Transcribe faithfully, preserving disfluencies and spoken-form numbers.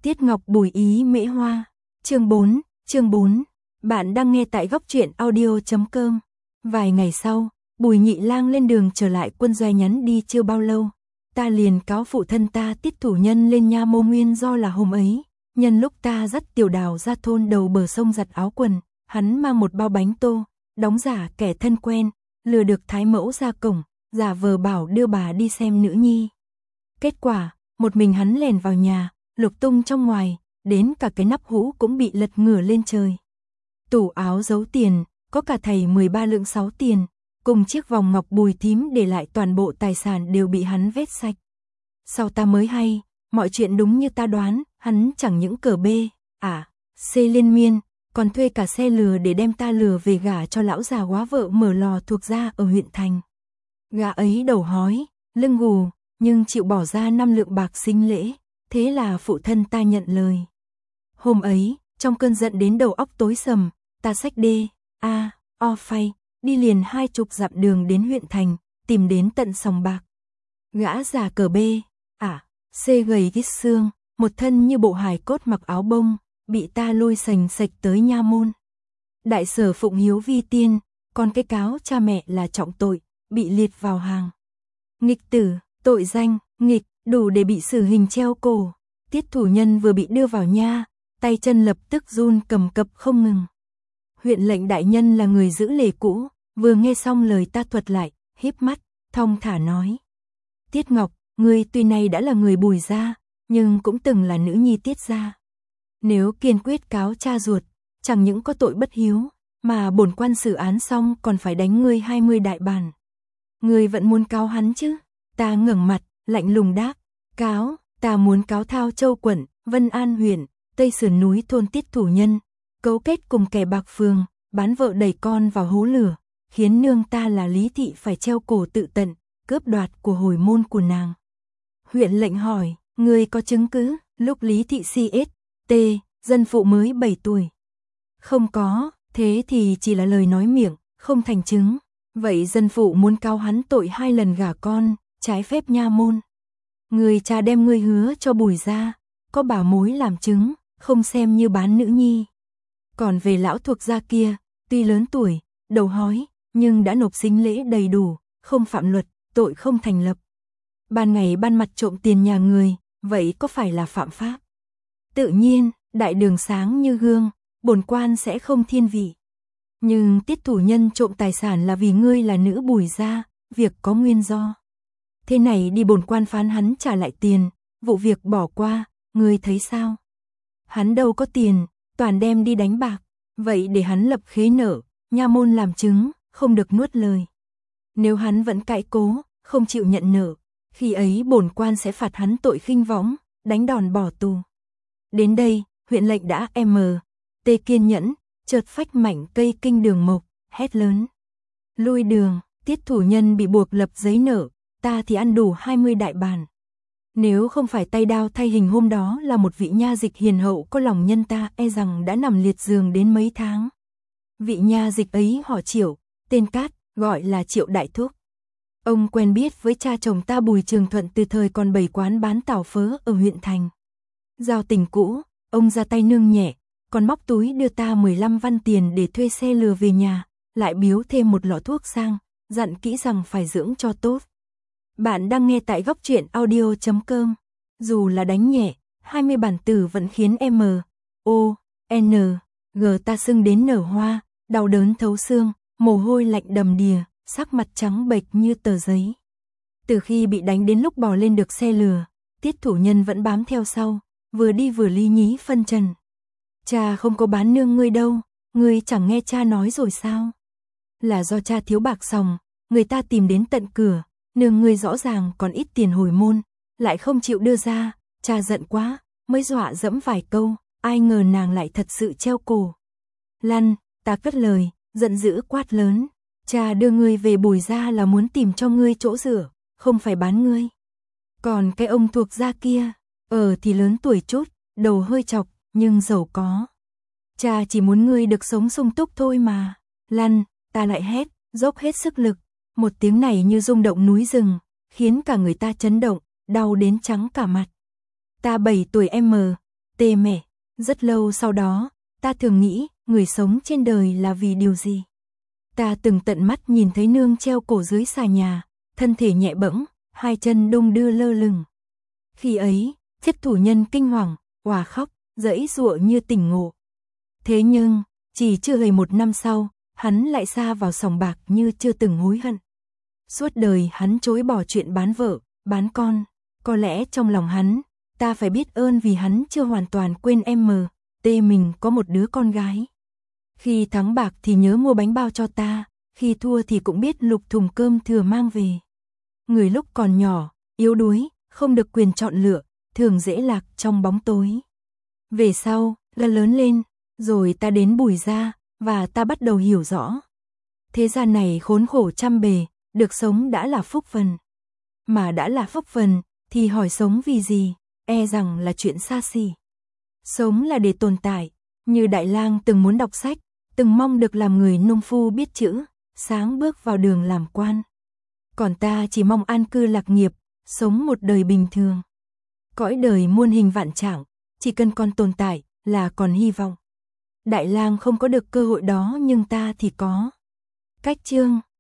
Tiết Ngọc Bùi ý mễ hoa. Chương bốn, chương bốn. Bạn đang nghe tại góc truyện audio chấm com. Vài ngày sau, Bùi Nhị Lang lên đường trở lại quân doanh nhắn đi chưa bao lâu. Ta liền cáo phụ thân ta Tiết Thủ Nhân lên Nha Môn nguyên do là hôm ấy, nhân lúc ta dắt Tiểu Đào ra thôn đầu bờ sông giặt áo quần, hắn mang một bao bánh tô, đóng giả kẻ thân quen, lừa được thái mẫu ra cổng, giả vờ bảo đưa bà đi xem nữ nhi. Kết quả, một mình hắn lèn vào nhà, lục tung trong ngoài, đến cả cái nắp hũ cũng bị lật ngửa lên trời. Tủ áo giấu tiền, có cả thầy mười ba lượng sáu tiền, cùng chiếc vòng ngọc Bùi thím để lại toàn bộ tài sản đều bị hắn vét sạch. Sau ta mới hay, mọi chuyện đúng như ta đoán, hắn chẳng những cờ bê, à, C liên miên, còn thuê cả xe lừa để đem ta lừa về gả cho lão già góa vợ mở lò thuộc gia ở huyện thành. Gã ấy đầu hói, lưng gù, nhưng chịu bỏ ra năm lượng bạc sinh lễ, thế là phụ thân ta nhận lời. Hôm ấy, trong cơn giận đến đầu óc tối sầm, ta xách đê, a, o phay, đi liền hai chục dặm đường đến huyện thành, tìm đến tận sòng bạc. Gã già cờ bê, à, C gầy ghít xương, một thân như bộ hài cốt mặc áo bông, bị ta lôi sành sạch tới Nha Môn. Đại sở phụng hiếu vi tiên, còn cái cáo cha mẹ là trọng tội, bị liệt vào hàng nghịch tử, tội danh, nghịch, đủ để bị xử hình treo cổ. Tiết Thủ Nhân vừa bị đưa vào nha, tay chân lập tức run cầm cập không ngừng. Huyện lệnh đại nhân là người giữ lề cũ, vừa nghe xong lời ta thuật lại, híp mắt, thong thả nói. Tiết Ngọc, ngươi tuy nay đã là người Bùi gia, nhưng cũng từng là nữ nhi Tiết gia. Nếu kiên quyết cáo cha ruột, chẳng những có tội bất hiếu, mà bổn quan xử án xong còn phải đánh ngươi hai mươi đại bản. Ngươi vẫn muốn cáo hắn chứ? Ta ngẩng mặt, lạnh lùng đáp, cáo, ta muốn cáo Thao Châu quận, Vân An huyện, Tây sườn núi thôn Tiết Thủ Nhân, cấu kết cùng kẻ bạc phường, bán vợ đẩy con vào hố lửa, khiến nương ta là Lý Thị phải treo cổ tự tận, cướp đoạt của hồi môn của nàng. Huyện lệnh hỏi, ngươi có chứng cứ, lúc Lý Thị xê ét tê, dân phụ mới bảy tuổi. Không có, thế thì chỉ là lời nói miệng, không thành chứng. Vậy dân phụ muốn cáo hắn tội hai lần gả con, trái phép Nha Môn. Người cha đem ngươi hứa cho Bùi gia, có bảo mối làm chứng, không xem như bán nữ nhi. Còn về lão thuộc gia kia, tuy lớn tuổi, đầu hói, nhưng đã nộp sính lễ đầy đủ, không phạm luật, tội không thành lập. Ban ngày ban mặt trộm tiền nhà người, vậy có phải là phạm pháp? Tự nhiên, đại đường sáng như gương, bổn quan sẽ không thiên vị. Nhưng Tiết Thủ Nhân trộm tài sản là vì ngươi là nữ Bùi gia, việc có nguyên do. Thế này đi bổn quan phán hắn trả lại tiền, vụ việc bỏ qua, ngươi thấy sao? Hắn đâu có tiền, toàn đem đi đánh bạc, vậy để hắn lập khế nợ, Nha Môn làm chứng, không được nuốt lời. Nếu hắn vẫn cãi cố, không chịu nhận nợ, khi ấy bổn quan sẽ phạt hắn tội khinh võng, đánh đòn bỏ tù. Đến đây, huyện lệnh đã m, tê kiên nhẫn, chợt phách mảnh cây kinh đường mộc, hét lớn. Lui đường, Tiết Thủ Nhân bị buộc lập giấy nợ, ta thì ăn đủ hai mươi đại bản. Nếu không phải tay đao thay hình hôm đó là một vị nha dịch hiền hậu có lòng nhân ta e rằng đã nằm liệt giường đến mấy tháng. Vị nha dịch ấy họ Triệu, tên Cát, gọi là Triệu Đại Thúc. Ông quen biết với cha chồng ta Bùi Trường Thuận từ thời còn bày quán bán tảo phớ ở huyện thành. Giao tình cũ, ông ra tay nương nhẹ, còn móc túi đưa ta mười lăm văn tiền để thuê xe lừa về nhà, lại biếu thêm một lọ thuốc sang, dặn kỹ rằng phải dưỡng cho tốt. Bạn đang nghe tại góc truyện audio chấm com. Dù là đánh nhẹ, hai mươi bản tử vẫn khiến M, O, N, G ta sưng đến nở hoa, đau đớn thấu xương, mồ hôi lạnh đầm đìa, sắc mặt trắng bệch như tờ giấy. Từ khi bị đánh đến lúc bò lên được xe lừa, Tiết Thủ Nhân vẫn bám theo sau, vừa đi vừa lý nhí phân trần. Cha không có bán nương ngươi đâu, ngươi chẳng nghe cha nói rồi sao? Là do cha thiếu bạc sòng, người ta tìm đến tận cửa, nương ngươi rõ ràng còn ít tiền hồi môn, lại không chịu đưa ra, cha giận quá, mới dọa dẫm vài câu, ai ngờ nàng lại thật sự treo cổ. Lăn, ta cất lời, giận dữ quát lớn, cha đưa ngươi về Bùi gia là muốn tìm cho ngươi chỗ dựa, không phải bán ngươi. Còn cái ông thuộc gia kia, ờ thì lớn tuổi chút, đầu hơi chọc, nhưng giàu có. Cha chỉ muốn ngươi được sống sung túc thôi mà. Lăn, ta lại hét, dốc hết sức lực. Một tiếng này như rung động núi rừng, khiến cả người ta chấn động, đau đến trắng cả mặt. Ta bảy tuổi M, T Tê mẹ, rất lâu sau đó, ta thường nghĩ, người sống trên đời là vì điều gì? Ta từng tận mắt nhìn thấy nương treo cổ dưới xà nhà, thân thể nhẹ bẫng, hai chân đung đưa lơ lửng. Khi ấy, thiết thủ nhân kinh hoàng, òa khóc, giãy giụa như tỉnh ngộ. Thế nhưng, chỉ chưa đầy một năm sau, hắn lại sa vào sòng bạc như chưa từng hối hận. Suốt đời hắn chối bỏ chuyện bán vợ, bán con. Có lẽ trong lòng hắn, ta phải biết ơn vì hắn chưa hoàn toàn quên em mờ, tê mình có một đứa con gái. Khi thắng bạc thì nhớ mua bánh bao cho ta, khi thua thì cũng biết lục thùng cơm thừa mang về. Người lúc còn nhỏ, yếu đuối, không được quyền chọn lựa, thường dễ lạc trong bóng tối. Về sau, là lớn lên, rồi ta đến Bùi Gia, và ta bắt đầu hiểu rõ. Thế gian này khốn khổ trăm bề, được sống đã là phúc phần. Mà đã là phúc phần, thì hỏi sống vì gì, e rằng là chuyện xa xỉ. Sống là để tồn tại, như Đại Lang từng muốn đọc sách, từng mong được làm người nông phu biết chữ, sáng bước vào đường làm quan. Còn ta chỉ mong an cư lạc nghiệp, sống một đời bình thường. Cõi đời muôn hình vạn trạng, chỉ cần còn tồn tại là còn hy vọng. Đại Lang không có được cơ hội đó nhưng ta thì có. Cách chương